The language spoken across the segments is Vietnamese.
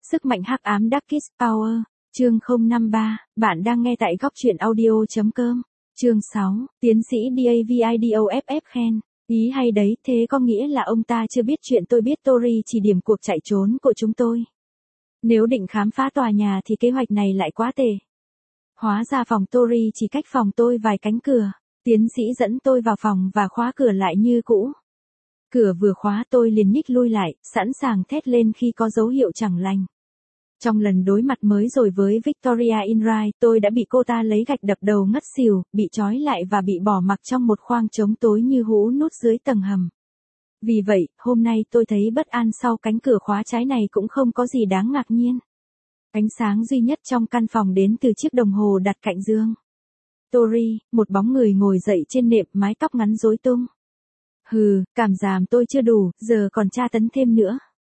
Sức mạnh hắc ám Darkest Power, chương 053, bạn đang nghe tại góc truyện audio.com. Chương 6, tiến sĩ Davidoff khen, ý hay đấy, thế có nghĩa là ông ta chưa biết chuyện tôi biết Tori chỉ điểm cuộc chạy trốn của chúng tôi. Nếu định khám phá tòa nhà thì kế hoạch này lại quá tệ. Hóa ra phòng Tori chỉ cách phòng tôi vài cánh cửa, tiến sĩ dẫn tôi vào phòng và khóa cửa lại như cũ. Cửa vừa khóa tôi liền nhích lui lại, sẵn sàng thét lên khi có dấu hiệu chẳng lành. Trong lần đối mặt mới rồi với Victoria Inright, tôi đã bị cô ta lấy gạch đập đầu ngất xỉu, bị trói lại và bị bỏ mặc trong một khoang trống tối như hũ nút dưới tầng hầm. Vì vậy, hôm nay tôi thấy bất an sau cánh cửa khóa trái này cũng không có gì đáng ngạc nhiên. Ánh sáng duy nhất trong căn phòng đến từ chiếc đồng hồ đặt cạnh giường. Tori, một bóng người ngồi dậy trên nệm, mái tóc ngắn rối tung. Hừ, cảm giảm tôi chưa đủ, giờ còn tra tấn thêm nữa.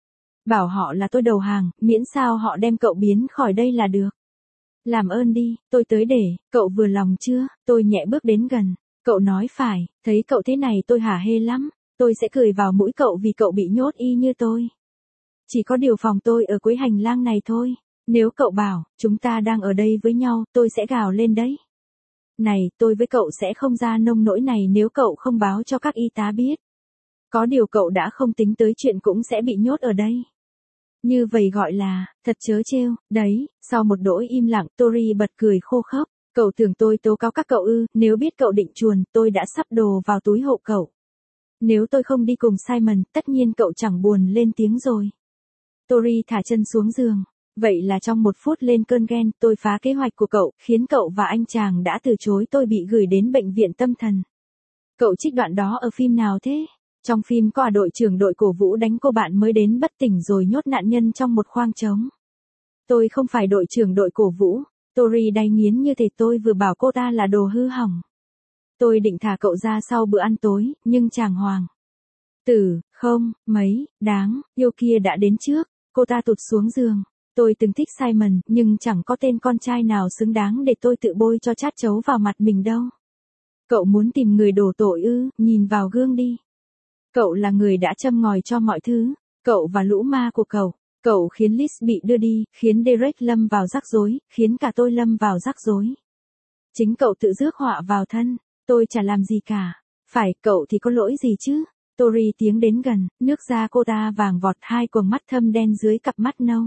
Bảo họ là tôi đầu hàng, miễn sao họ đem cậu biến khỏi đây là được. Làm ơn đi, tôi tới để, cậu vừa lòng chưa? Tôi nhẹ bước đến gần. Cậu nói phải, thấy cậu thế này tôi hả hê lắm. Tôi sẽ cười vào mũi cậu vì cậu bị nhốt y như tôi. Chỉ có điều phòng tôi ở cuối hành lang này thôi. Nếu cậu bảo, chúng ta đang ở đây với nhau, tôi sẽ gào lên đấy. Này, tôi với cậu sẽ không ra nông nỗi này nếu cậu không báo cho các y tá biết. Có điều cậu đã không tính tới chuyện cũng sẽ bị nhốt ở đây. Như vậy gọi là, thật trớ trêu, đấy, sau một đỗi im lặng, Tori bật cười khô khốc. Cậu tưởng tôi tố cáo các cậu ư, nếu biết cậu định chuồn, tôi đã sắp đồ vào túi hộ cậu. Nếu tôi không đi cùng Simon, tất nhiên cậu chẳng buồn lên tiếng rồi. Tori thả chân xuống giường. Vậy là trong một phút lên cơn ghen, tôi phá kế hoạch của cậu, khiến cậu và anh chàng đã từ chối tôi bị gửi đến bệnh viện tâm thần. Cậu trích đoạn đó ở phim nào thế? Trong phim có đội trưởng đội cổ vũ đánh cô bạn mới đến bất tỉnh rồi nhốt nạn nhân trong một khoang trống. Tôi không phải đội trưởng đội cổ vũ. Tori đay nghiến như thể tôi vừa bảo cô ta là đồ hư hỏng. Tôi định thả cậu ra sau bữa ăn tối, nhưng chàng hoàng tử, không, mấy, đáng, yêu kia đã đến trước. Cô ta tụt xuống giường. Tôi từng thích Simon, nhưng chẳng có tên con trai nào xứng đáng để tôi tự bôi cho chát chấu vào mặt mình đâu. Cậu muốn tìm người đổ tội ư, nhìn vào gương đi. Cậu là người đã châm ngòi cho mọi thứ. Cậu và lũ ma của cậu. Cậu khiến Liz bị đưa đi, khiến Derek lâm vào rắc rối, khiến cả tôi lâm vào rắc rối. Chính cậu tự rước họa vào thân. Tôi chả làm gì cả. Phải, cậu thì có lỗi gì chứ? Tori tiến đến gần, nước da cô ta vàng vọt, hai quầng mắt thâm đen dưới cặp mắt nâu.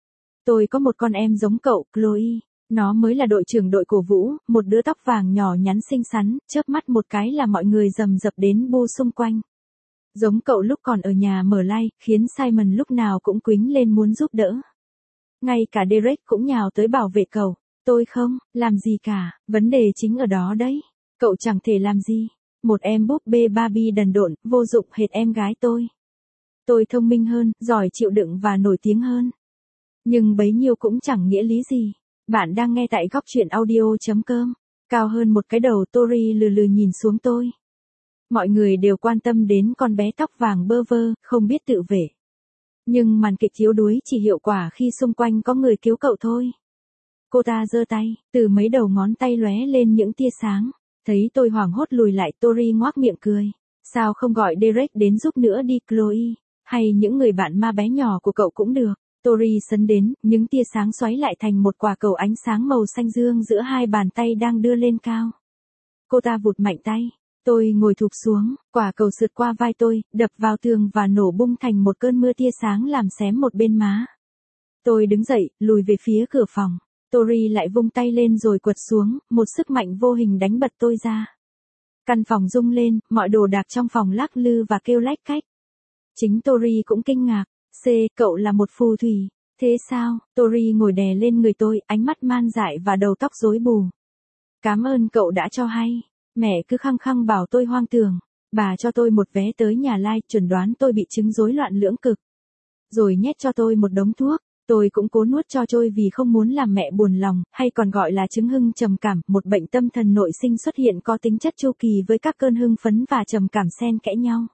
Tôi có một con em giống cậu, Chloe. Nó mới là đội trưởng đội cổ vũ, một đứa tóc vàng nhỏ nhắn xinh xắn, chớp mắt một cái là mọi người rầm rập đến bu xung quanh. Giống cậu lúc còn ở nhà mở live, khiến Simon lúc nào cũng quýnh lên muốn giúp đỡ. Ngay cả Derek cũng nhào tới bảo vệ cậu. Tôi không làm gì cả, vấn đề chính ở đó đấy. Cậu chẳng thể làm gì. Một em búp bê Barbie đần độn, vô dụng hệt em gái tôi. Tôi thông minh hơn, giỏi chịu đựng và nổi tiếng hơn. Nhưng bấy nhiêu cũng chẳng nghĩa lý gì. Bạn đang nghe tại góc truyện audio.com. Cao hơn một cái đầu, Tori lừ lừ nhìn xuống tôi. Mọi người đều quan tâm đến con bé tóc vàng bơ vơ, không biết tự vệ. Nhưng màn kịch yếu đuối chỉ hiệu quả khi xung quanh có người cứu cậu thôi. Cô ta giơ tay, từ mấy đầu ngón tay lóe lên những tia sáng. Thấy tôi hoảng hốt lùi lại, Tori ngoác miệng cười. Sao không gọi Derek đến giúp nữa đi Chloe, hay những người bạn ma bé nhỏ của cậu cũng được. Tori sấn đến, những tia sáng xoáy lại thành một quả cầu ánh sáng màu xanh dương giữa hai bàn tay đang đưa lên cao. Cô ta vụt mạnh tay. Tôi ngồi thụp xuống, quả cầu sượt qua vai tôi, đập vào tường và nổ bung thành một cơn mưa tia sáng làm xém một bên má. Tôi đứng dậy, lùi về phía cửa phòng. Tori lại vung tay lên rồi quật xuống, một sức mạnh vô hình đánh bật tôi ra. Căn phòng rung lên, mọi đồ đạc trong phòng lắc lư và kêu lách cách. Chính Tori cũng kinh ngạc. Cậu là một phù thủy. Thế sao? Tori ngồi đè lên người tôi, ánh mắt man dại và đầu tóc rối bù. Cảm ơn cậu đã cho hay. Mẹ cứ khăng khăng bảo tôi hoang tưởng. Bà cho tôi một vé tới nhà lai, chuẩn đoán tôi bị chứng rối loạn lưỡng cực. Rồi nhét cho tôi một đống thuốc. Tôi cũng cố nuốt cho trôi vì không muốn làm mẹ buồn lòng, hay còn gọi là chứng hưng trầm cảm, một bệnh tâm thần nội sinh xuất hiện có tính chất chu kỳ với các cơn hưng phấn và trầm cảm xen kẽ nhau.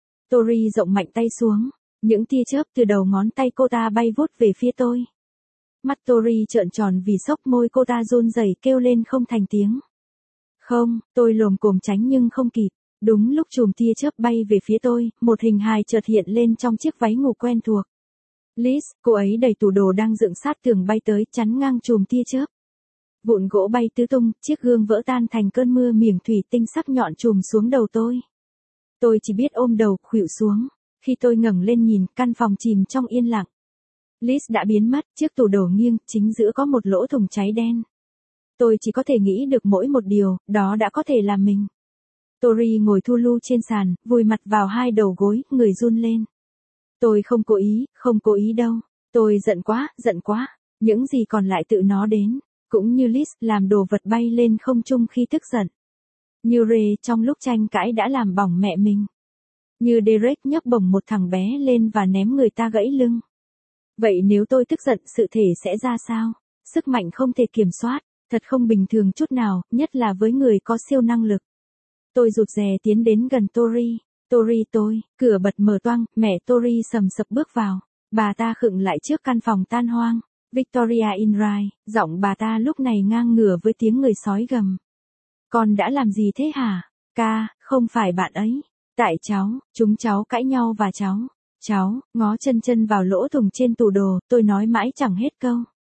Tori rộng mạnh tay xuống. Những tia chớp từ đầu ngón tay cô ta bay vút về phía tôi. Mắt Tori trợn tròn vì sốc, môi cô ta run rẩy kêu lên không thành tiếng. Không, tôi lồm cồm tránh nhưng không kịp. Đúng lúc chùm tia chớp bay về phía tôi, một hình hài chợt hiện lên trong chiếc váy ngủ quen thuộc. Liz, cô ấy đẩy tủ đồ đang dựng sát tường bay tới, chắn ngang chùm tia chớp. Vụn gỗ bay tứ tung, chiếc gương vỡ tan thành cơn mưa miểng thủy tinh sắc nhọn trùm xuống đầu tôi. Tôi chỉ biết ôm đầu, khuỵu xuống. Khi tôi ngẩng lên nhìn, căn phòng chìm trong yên lặng. Liz đã biến mất, chiếc tủ đồ nghiêng, chính giữa có một lỗ thủng cháy đen. Tôi chỉ có thể nghĩ được mỗi một điều, đó đã có thể là mình. Tori ngồi thu lu trên sàn, vùi mặt vào hai đầu gối, người run lên. Tôi không cố ý đâu. Tôi giận quá. Những gì còn lại tự nó đến. Cũng như Liz làm đồ vật bay lên không trung khi tức giận. Như Ray trong lúc tranh cãi đã làm bỏng mẹ mình. Như Derek nhấc bổng một thằng bé lên và ném người ta gãy lưng. Vậy nếu tôi tức giận, sự thể sẽ ra sao? Sức mạnh không thể kiểm soát, thật không bình thường chút nào, nhất là với người có siêu năng lực. Tôi rụt rè tiến đến gần Tori. Tori, cửa bật mở toang, mẹ Tori sầm sập bước vào. Bà ta khựng lại trước căn phòng tan hoang. Victoria Inright, giọng bà ta lúc này ngang ngửa với tiếng người sói gầm. Con đã làm gì thế hả? Ca, không phải bạn ấy. Tại chúng cháu cãi nhau và cháu, ngó chân vào lỗ thủng trên tủ đồ, tôi nói mãi chẳng hết câu.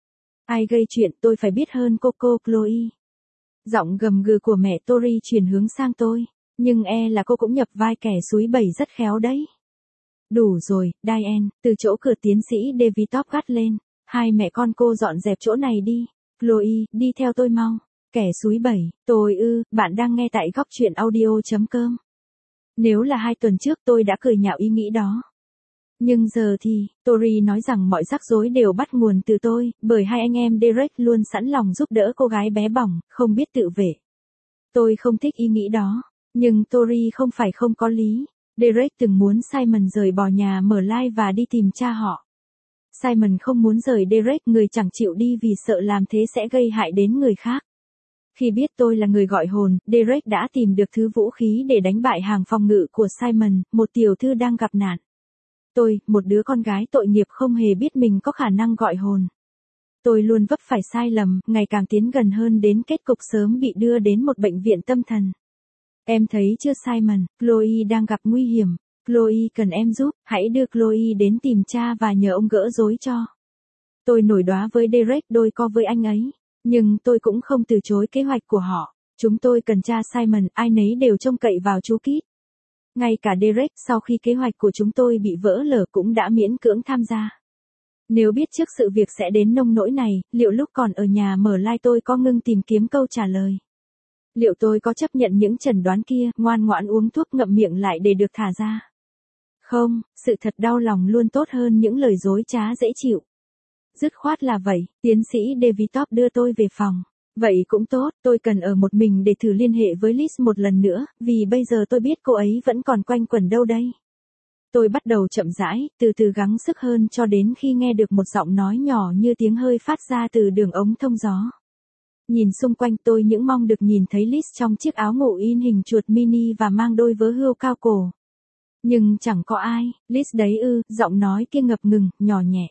Ai gây chuyện, tôi phải biết hơn cô Chloe. Giọng gầm gừ của mẹ Tori chuyển hướng sang tôi, nhưng là cô cũng nhập vai kẻ xúi bẩy rất khéo đấy. Đủ rồi, Diane, từ chỗ cửa tiến sĩ David Top gắt lên. Hai mẹ con cô dọn dẹp chỗ này đi. Chloe, đi theo tôi mau. Kẻ xúi bẩy, bạn đang nghe tại góc truyện audio.com. Nếu là 2 tuần trước tôi đã cười nhạo ý nghĩ đó. Nhưng giờ thì, Tori nói rằng mọi rắc rối đều bắt nguồn từ tôi, bởi hai anh em Derek luôn sẵn lòng giúp đỡ cô gái bé bỏng, không biết tự vệ. Tôi không thích ý nghĩ đó, nhưng Tori không phải không có lý. Derek từng muốn Simon rời bỏ nhà mở lai và đi tìm cha họ. Simon không muốn rời Derek, người chẳng chịu đi vì sợ làm thế sẽ gây hại đến người khác. Khi biết tôi là người gọi hồn, Derek đã tìm được thứ vũ khí để đánh bại hàng phòng ngự của Simon, một tiểu thư đang gặp nạn. Tôi, một đứa con gái tội nghiệp không hề biết mình có khả năng gọi hồn. Tôi luôn vấp phải sai lầm, ngày càng tiến gần hơn đến kết cục sớm bị đưa đến một bệnh viện tâm thần. Em thấy chưa Simon, Chloe đang gặp nguy hiểm. Chloe cần em giúp, hãy đưa Chloe đến tìm cha và nhờ ông gỡ rối cho. Tôi nổi đoá với Derek đôi co với anh ấy, nhưng tôi cũng không từ chối kế hoạch của họ. Chúng tôi cần cha Simon, ai nấy đều trông cậy vào chú Kit. Ngay cả Derek sau khi kế hoạch của chúng tôi bị vỡ lở cũng đã miễn cưỡng tham gia. Nếu biết trước sự việc sẽ đến nông nỗi này, liệu lúc còn ở nhà mở lai tôi có ngưng tìm kiếm câu trả lời? Liệu tôi có chấp nhận những chẩn đoán kia, ngoan ngoãn uống thuốc ngậm miệng lại để được thả ra? Không, sự thật đau lòng luôn tốt hơn những lời dối trá dễ chịu. Dứt khoát là vậy, tiến sĩ David Top đưa tôi về phòng. Vậy cũng tốt, tôi cần ở một mình để thử liên hệ với Liz một lần nữa, vì bây giờ tôi biết cô ấy vẫn còn quanh quẩn đâu đây. Tôi bắt đầu chậm rãi, từ từ gắng sức hơn cho đến khi nghe được một giọng nói nhỏ như tiếng hơi phát ra từ đường ống thông gió. Nhìn xung quanh tôi những mong được nhìn thấy Liz trong chiếc áo ngủ in hình chuột mini và mang đôi vớ hươu cao cổ. Nhưng chẳng có ai, Liz đấy giọng nói kia ngập ngừng, nhỏ nhẹ.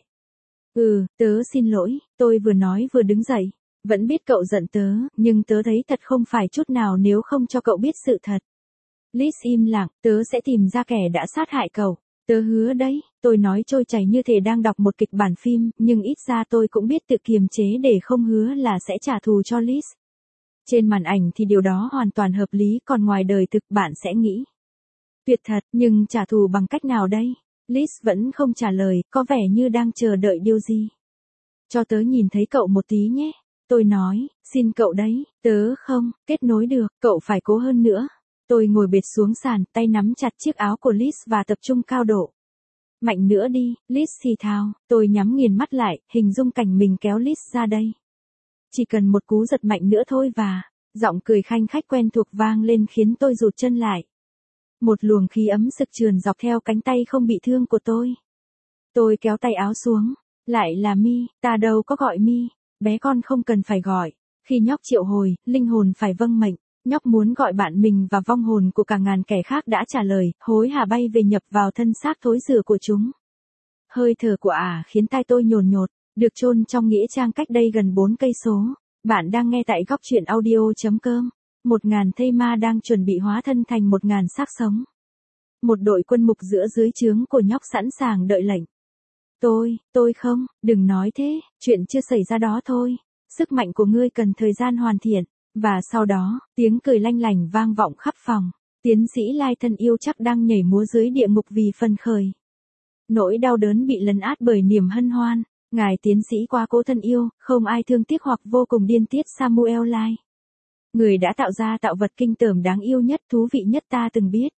Tớ xin lỗi, tôi vừa nói vừa đứng dậy. Vẫn biết cậu giận tớ, nhưng tớ thấy thật không phải chút nào nếu không cho cậu biết sự thật. Liz im lặng, tớ sẽ tìm ra kẻ đã sát hại cậu. Tớ hứa đấy, tôi nói trôi chảy như thể đang đọc một kịch bản phim, nhưng ít ra tôi cũng biết tự kiềm chế để không hứa là sẽ trả thù cho Liz. Trên màn ảnh thì điều đó hoàn toàn hợp lý, còn ngoài đời thực bạn sẽ nghĩ. Tuyệt thật, nhưng trả thù bằng cách nào đây? Liz vẫn không trả lời, có vẻ như đang chờ đợi điều gì. Cho tớ nhìn thấy cậu một tí nhé. Tôi nói, xin cậu đấy, tớ không kết nối được, cậu phải cố hơn nữa. Tôi ngồi bệt xuống sàn, tay nắm chặt chiếc áo của Liz và tập trung cao độ. Mạnh nữa đi, Liz thì thào, tôi nhắm nghiền mắt lại, hình dung cảnh mình kéo Liz ra đây. Chỉ cần một cú giật mạnh nữa thôi và, giọng cười khanh khách quen thuộc vang lên khiến tôi rụt chân lại. Một luồng khí ấm sực trườn dọc theo cánh tay không bị thương của tôi. Tôi kéo tay áo xuống, lại là Mi, ta đâu có gọi Mi. Bé con không cần phải gọi. Khi nhóc triệu hồi, linh hồn phải vâng mệnh. Nhóc muốn gọi bạn mình và vong hồn của cả ngàn kẻ khác đã trả lời, hối hả bay về nhập vào thân xác thối rữa của chúng. Hơi thở của khiến tai tôi nhồn nhột, được chôn trong nghĩa trang cách đây gần 4 cây số. Bạn đang nghe tại góc truyện audio.com. 1000 thây ma đang chuẩn bị hóa thân thành 1000 xác sống. Một đội quân mục giữa dưới trướng của nhóc sẵn sàng đợi lệnh. Tôi không, đừng nói thế, chuyện chưa xảy ra đó thôi. Sức mạnh của ngươi cần thời gian hoàn thiện. Và sau đó, tiếng cười lanh lảnh vang vọng khắp phòng. Tiến sĩ Lai thân yêu chắc đang nhảy múa dưới địa ngục vì phần khởi. Nỗi đau đớn bị lấn át bởi niềm hân hoan. Ngài tiến sĩ quá cố thân yêu, không ai thương tiếc hoặc vô cùng điên tiết Samuel Lai. Người đã tạo ra tạo vật kinh tởm đáng yêu nhất, thú vị nhất ta từng biết.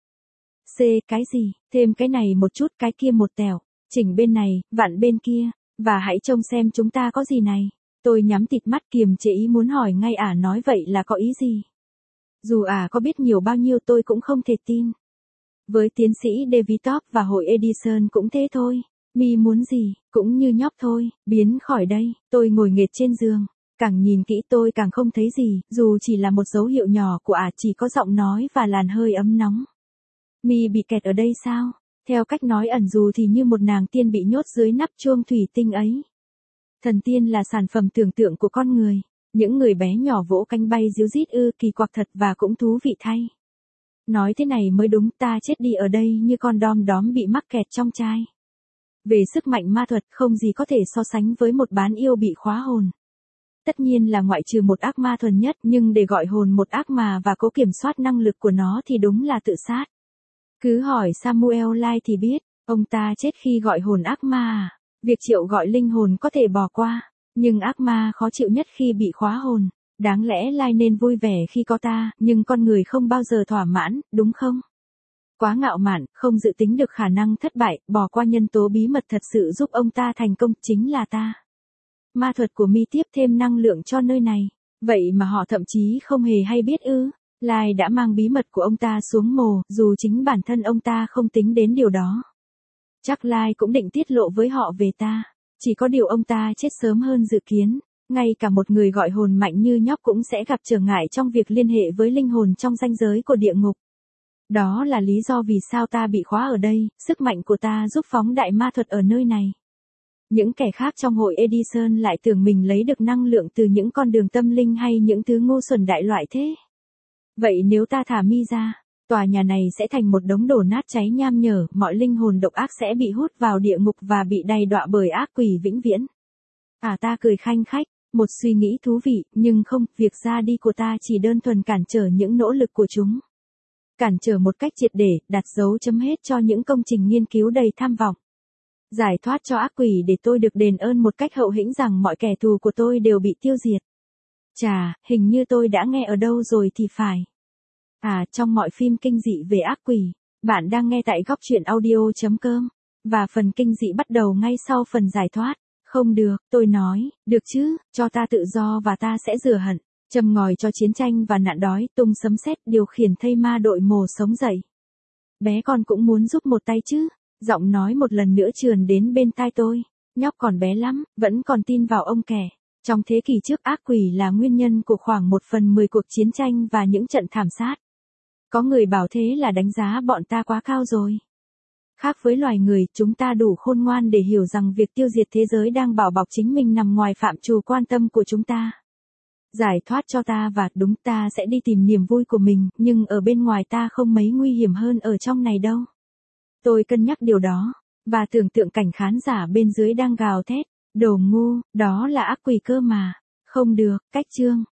Cái gì, thêm cái này một chút, cái kia một tẹo, chỉnh bên này, vặn bên kia, và hãy trông xem chúng ta có gì này. Tôi nhắm tịt mắt kiềm chế ý muốn hỏi ngay nói vậy là có ý gì. Dù có biết nhiều bao nhiêu tôi cũng không thể tin. Với tiến sĩ David Top và hội Edison cũng thế thôi. Mi muốn gì, cũng như nhóc thôi, biến khỏi đây. Tôi ngồi nghệt trên giường. Càng nhìn kỹ tôi càng không thấy gì, dù chỉ là một dấu hiệu nhỏ của chỉ có giọng nói và làn hơi ấm nóng. Mi bị kẹt ở đây sao? Theo cách nói ẩn dù thì như một nàng tiên bị nhốt dưới nắp chuông thủy tinh ấy. Thần tiên là sản phẩm tưởng tượng của con người. Những người bé nhỏ vỗ cánh bay díu dít kỳ quặc thật và cũng thú vị thay. Nói thế này mới đúng, ta chết đi ở đây như con đom đóm bị mắc kẹt trong chai. Về sức mạnh ma thuật không gì có thể so sánh với một bán yêu bị khóa hồn. Tất nhiên là ngoại trừ một ác ma thuần nhất, nhưng để gọi hồn một ác ma và cố kiểm soát năng lực của nó thì đúng là tự sát. Cứ hỏi Samuel Lai thì biết, ông ta chết khi gọi hồn ác ma. Việc Triệu gọi linh hồn có thể bỏ qua, nhưng ác ma khó chịu nhất khi bị khóa hồn. Đáng lẽ Lai nên vui vẻ khi có ta, nhưng con người không bao giờ thỏa mãn, đúng không? Quá ngạo mạn, không dự tính được khả năng thất bại, bỏ qua nhân tố bí mật thật sự giúp ông ta thành công, chính là ta. Ma thuật của Mi tiếp thêm năng lượng cho nơi này. Vậy mà họ thậm chí không hề hay biết Lai đã mang bí mật của ông ta xuống mồ, dù chính bản thân ông ta không tính đến điều đó. Chắc Lai cũng định tiết lộ với họ về ta. Chỉ có điều ông ta chết sớm hơn dự kiến. Ngay cả một người gọi hồn mạnh như nhóc cũng sẽ gặp trở ngại trong việc liên hệ với linh hồn trong ranh giới của địa ngục. Đó là lý do vì sao ta bị khóa ở đây, sức mạnh của ta giúp phóng đại ma thuật ở nơi này. Những kẻ khác trong hội Edison lại tưởng mình lấy được năng lượng từ những con đường tâm linh hay những thứ ngu xuẩn đại loại thế. Vậy nếu ta thả Mi ra, tòa nhà này sẽ thành một đống đổ nát cháy nham nhở, mọi linh hồn độc ác sẽ bị hút vào địa ngục và bị đầy đọa bởi ác quỷ vĩnh viễn. Ta cười khanh khách, một suy nghĩ thú vị, nhưng không, việc ra đi của ta chỉ đơn thuần cản trở những nỗ lực của chúng. Cản trở một cách triệt để, đặt dấu chấm hết cho những công trình nghiên cứu đầy tham vọng. Giải thoát cho ác quỷ để tôi được đền ơn một cách hậu hĩnh rằng mọi kẻ thù của tôi đều bị tiêu diệt. Chà, hình như tôi đã nghe ở đâu rồi thì phải. Trong mọi phim kinh dị về ác quỷ, bạn đang nghe tại góc truyện audio.com. Và phần kinh dị bắt đầu ngay sau phần giải thoát. Không được, tôi nói, được chứ, cho ta tự do và ta sẽ rửa hận. Châm ngòi cho chiến tranh và nạn đói, tung sấm sét, điều khiển thây ma đội mồ sống dậy. Bé con cũng muốn giúp một tay chứ. Giọng nói một lần nữa trườn đến bên tai tôi. Nhóc còn bé lắm, vẫn còn tin vào ông kẻ. Trong thế kỷ trước ác quỷ là nguyên nhân của khoảng 1/10 cuộc chiến tranh và những trận thảm sát. Có người bảo thế là đánh giá bọn ta quá cao rồi. Khác với loài người, chúng ta đủ khôn ngoan để hiểu rằng việc tiêu diệt thế giới đang bảo bọc chính mình nằm ngoài phạm trù quan tâm của chúng ta. Giải thoát cho ta và đúng ta sẽ đi tìm niềm vui của mình, nhưng ở bên ngoài ta không mấy nguy hiểm hơn ở trong này đâu. Tôi cân nhắc điều đó, và tưởng tượng cảnh khán giả bên dưới đang gào thét, đồ ngu, đó là ác quỷ cơ mà. Không được, cách chương.